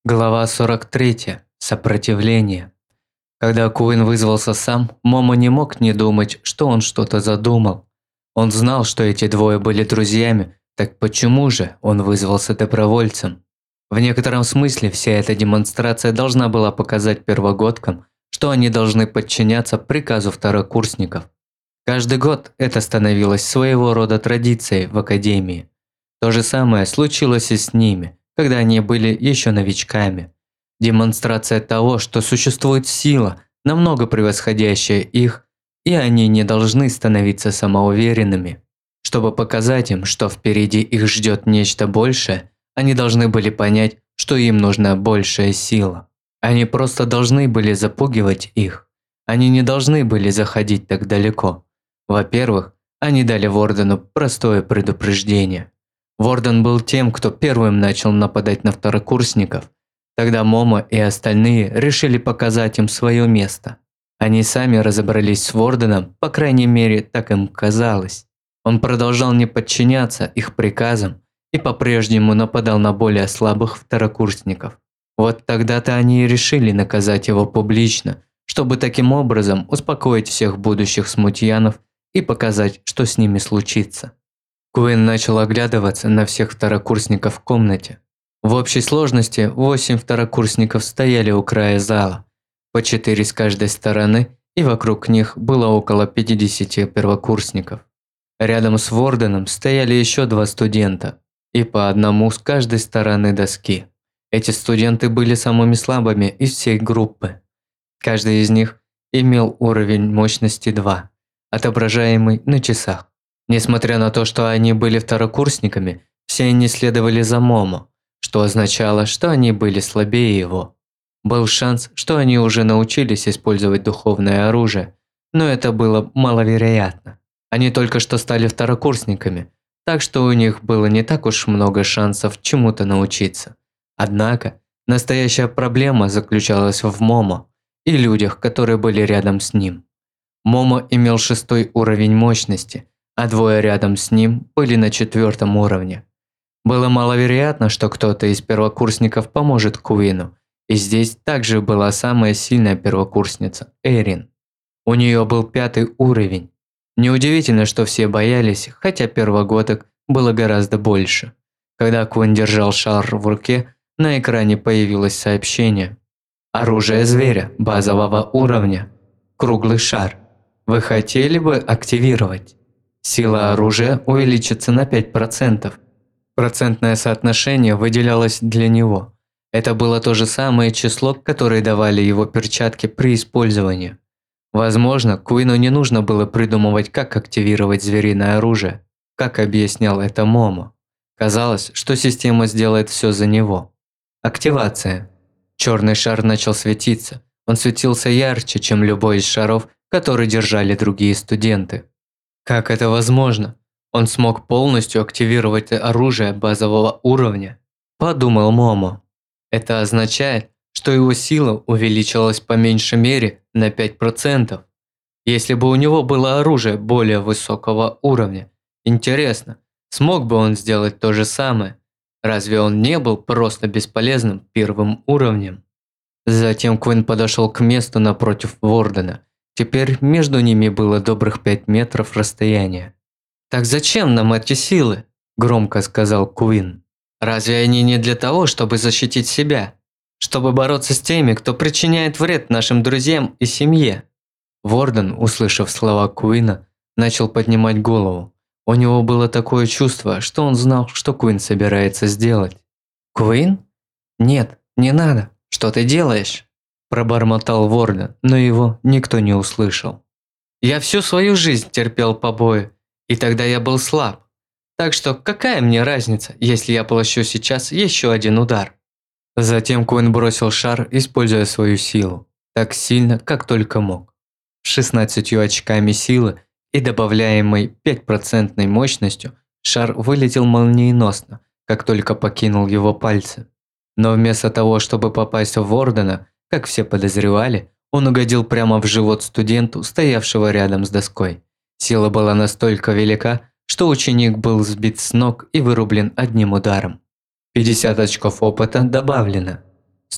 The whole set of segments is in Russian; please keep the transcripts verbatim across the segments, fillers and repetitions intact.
Глава сорок три. Сопротивление. Когда Куин вызвался сам, Момо не мог не думать, что он что-то задумал. Он знал, что эти двое были друзьями, так почему же он вызвался добровольцем? В некотором смысле вся эта демонстрация должна была показать первогодкам, что они должны подчиняться приказу второкурсников. Каждый год это становилось своего рода традицией в академии. То же самое случилось и с ними, когда они были еще новичками. Демонстрация того, что существует сила, намного превосходящая их, и они не должны становиться самоуверенными. Чтобы показать им, что впереди их ждет нечто большее, они должны были понять, что им нужна большая сила. Они просто должны были запугивать их. Они не должны были заходить так далеко. Во-первых, они дали Вордену простое предупреждение. Ворден был тем, кто первым начал нападать на второкурсников. Тогда Момо и остальные решили показать им свое место. Они сами разобрались с Ворденом, по крайней мере, так им казалось. Он продолжал не подчиняться их приказам и по-прежнему нападал на более слабых второкурсников. Вот тогда-то они и решили наказать его публично, чтобы таким образом успокоить всех будущих смутьянов и показать, что с ними случится. Куин начал оглядываться на всех второкурсников в комнате. В общей сложности восемь второкурсников стояли у края зала, по четыре с каждой стороны, и вокруг них было около пятидесяти первокурсников. Рядом с Ворденом стояли еще два студента, и по одному с каждой стороны доски. Эти студенты были самыми слабыми из всей группы. Каждый из них имел уровень мощности два, отображаемый на часах. Несмотря на то, что они были второкурсниками, все они следовали за Момо, что означало, что они были слабее его. Был шанс, что они уже научились использовать духовное оружие, но это было маловероятно. Они только что стали второкурсниками, так что у них было не так уж много шансов чему-то научиться. Однако, настоящая проблема заключалась в Момо и людях, которые были рядом с ним. Момо имел шестой уровень мощности, а двое рядом с ним были на четвертом уровне. Было маловероятно, что кто-то из первокурсников поможет Куину, и здесь также была самая сильная первокурсница – Эрин. У нее был пятый уровень. Неудивительно, что все боялись, хотя первогодок было гораздо больше. Когда Куин держал шар в руке, на экране появилось сообщение. Оружие зверя базового уровня. Круглый шар. Вы хотели бы активировать? Сила оружия увеличится на пять процентов. Процентное соотношение выделялось для него. Это было то же самое число, которое давали его перчатки при использовании. Возможно, Куину не нужно было придумывать, как активировать звериное оружие, как объяснял это Момо. Казалось, что система сделает все за него. Активация. Черный шар начал светиться. Он светился ярче, чем любой из шаров, который держали другие студенты. Как это возможно? Он смог полностью активировать оружие базового уровня, подумал Момо. Это означает, что его сила увеличилась по меньшей мере на пять процентов. Если бы у него было оружие более высокого уровня, интересно, смог бы он сделать то же самое? Разве он не был просто бесполезным первым уровнем? Затем Куин подошел к месту напротив Вордена. Теперь между ними было добрых пять метров расстояния. «Так зачем нам эти силы?» – громко сказал Куин. «Разве они не для того, чтобы защитить себя? Чтобы бороться с теми, кто причиняет вред нашим друзьям и семье?» Ворден, услышав слова Куина, начал поднимать голову. У него было такое чувство, что он знал, что Куин собирается сделать. «Куин? Нет, не надо. Что ты делаешь?» Пробормотал Ворден, но его никто не услышал. «Я всю свою жизнь терпел побои, и тогда я был слаб. Так что какая мне разница, если я получу сейчас еще один удар?» Затем Куин бросил шар, используя свою силу, так сильно, как только мог. С шестнадцатью очками силы и добавляемой пятипроцентной мощностью шар вылетел молниеносно, как только покинул его пальцы. Но вместо того, чтобы попасть в Вордена, как все подозревали, он угодил прямо в живот студенту, стоявшего рядом с доской. Сила была настолько велика, что ученик был сбит с ног и вырублен одним ударом. пятьдесят очков опыта добавлено.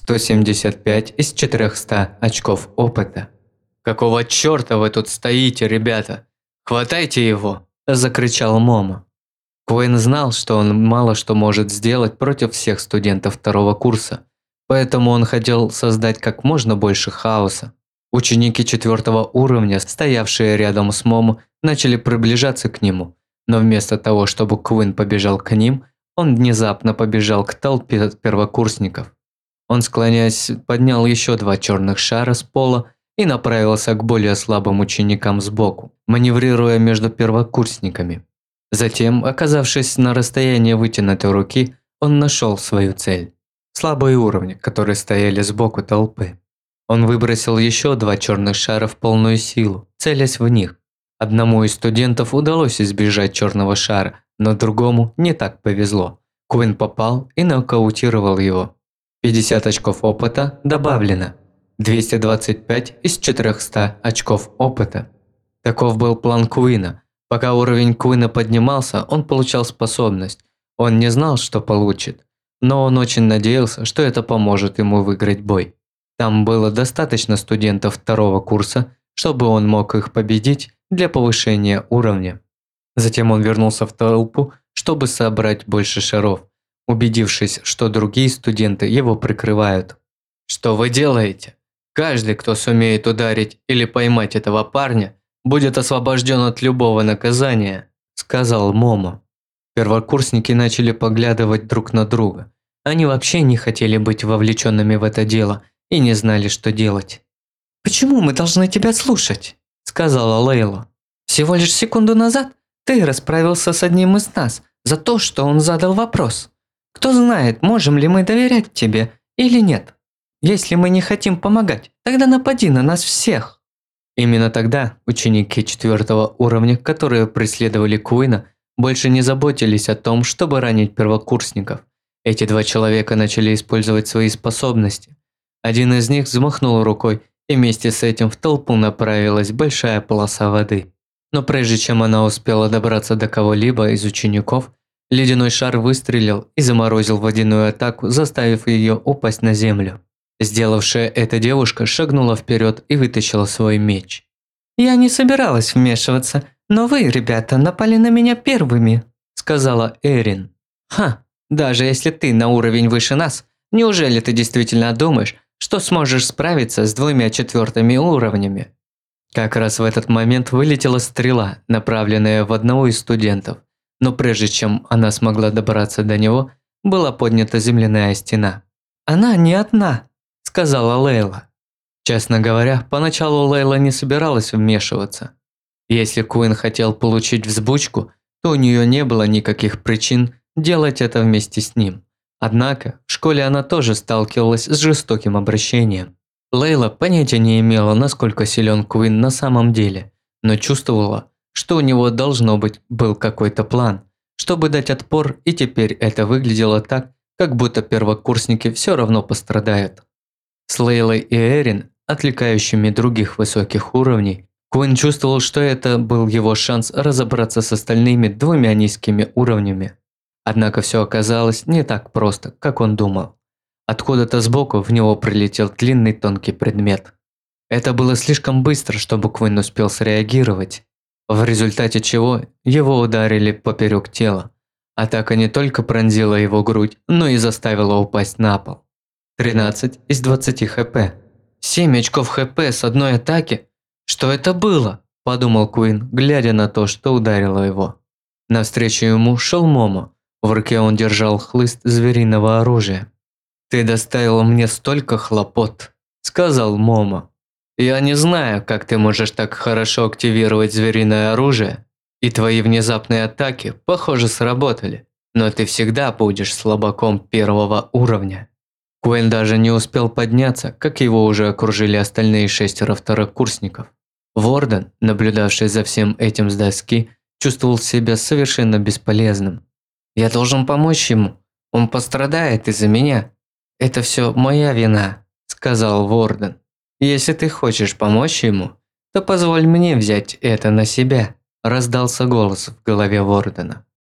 сто семьдесят пять из четырёхсот очков опыта. «Какого чёрта вы тут стоите, ребята? Хватайте его!» – закричал Момо. Куин знал, что он мало что может сделать против всех студентов второго курса, поэтому он хотел создать как можно больше хаоса. Ученики четвертого уровня, стоявшие рядом с Момо, начали приближаться к нему, но вместо того, чтобы Куин побежал к ним, он внезапно побежал к толпе первокурсников. Он, склоняясь, поднял еще два черных шара с пола и направился к более слабым ученикам сбоку, маневрируя между первокурсниками. Затем, оказавшись на расстоянии вытянутой руки, он нашел свою цель – слабые уровни, которые стояли сбоку толпы. Он выбросил еще два черных шара в полную силу, целясь в них. Одному из студентов удалось избежать черного шара, но другому не так повезло. Куин попал и нокаутировал его. пятьдесят очков опыта добавлено. двести двадцать пять из четырёхсот очков опыта. Таков был план Куина. Пока уровень Куина поднимался, он получал способность. Он не знал, что получит, но он очень надеялся, что это поможет ему выиграть бой. Там было достаточно студентов второго курса, чтобы он мог их победить для повышения уровня. Затем он вернулся в толпу, чтобы собрать больше шаров, убедившись, что другие студенты его прикрывают. «Что вы делаете? Каждый, кто сумеет ударить или поймать этого парня, будет освобожден от любого наказания», – сказал Момо. Первокурсники начали поглядывать друг на друга. Они вообще не хотели быть вовлеченными в это дело и не знали, что делать. «Почему мы должны тебя слушать?» – сказала Лейла. «Всего лишь секунду назад ты расправился с одним из нас за то, что он задал вопрос. Кто знает, можем ли мы доверять тебе или нет. Если мы не хотим помогать, тогда напади на нас всех». Именно тогда ученики четвертого уровня, которые преследовали Куина, больше не заботились о том, чтобы ранить первокурсников. Эти два человека начали использовать свои способности. Один из них взмахнул рукой, и вместе с этим в толпу направилась большая полоса воды. Но прежде чем она успела добраться до кого-либо из учеников, ледяной шар выстрелил и заморозил водяную атаку, заставив ее упасть на землю. Сделавшая это девушка шагнула вперед и вытащила свой меч. «Я не собиралась вмешиваться, но вы, ребята, напали на меня первыми», – сказала Эрин. «Ха, даже если ты на уровень выше нас, неужели ты действительно думаешь, что сможешь справиться с двумя четвертыми уровнями?» Как раз в этот момент вылетела стрела, направленная в одного из студентов, но прежде чем она смогла добраться до него, была поднята земляная стена. «Она не одна», – сказала Лейла. Честно говоря, поначалу Лейла не собиралась вмешиваться. Если Куин хотел получить взбучку, то у нее не было никаких причин делать это вместе с ним. Однако, в школе она тоже сталкивалась с жестоким обращением. Лейла понятия не имела, насколько силен Куин на самом деле, но чувствовала, что у него должно быть был какой-то план, чтобы дать отпор, и теперь это выглядело так, как будто первокурсники все равно пострадают. С Лейлой и Эрин, отвлекающими других высоких уровней, Куин чувствовал, что это был его шанс разобраться с остальными двумя низкими уровнями. Однако все оказалось не так просто, как он думал. Откуда-то сбоку в него прилетел длинный тонкий предмет. Это было слишком быстро, чтобы Куин успел среагировать, в результате чего его ударили поперек тела. Атака не только пронзила его грудь, но и заставила упасть на пол. тринадцать из двадцати хп. семь очков хп с одной атаки? Что это было? Подумал Куин, глядя на то, что ударило его. Навстречу ему шел Момо. В руке он держал хлыст звериного оружия. «Ты доставил мне столько хлопот», – сказал Момо. «Я не знаю, как ты можешь так хорошо активировать звериное оружие, и твои внезапные атаки, похоже, сработали, но ты всегда будешь слабаком первого уровня». Куин даже не успел подняться, как его уже окружили остальные шестеро второкурсников. Ворден, наблюдавший за всем этим с доски, чувствовал себя совершенно бесполезным. «Я должен помочь ему, он пострадает из-за меня. Это все моя вина», – сказал Ворден. «Если ты хочешь помочь ему, то позволь мне взять это на себя», – раздался голос в голове Вордена.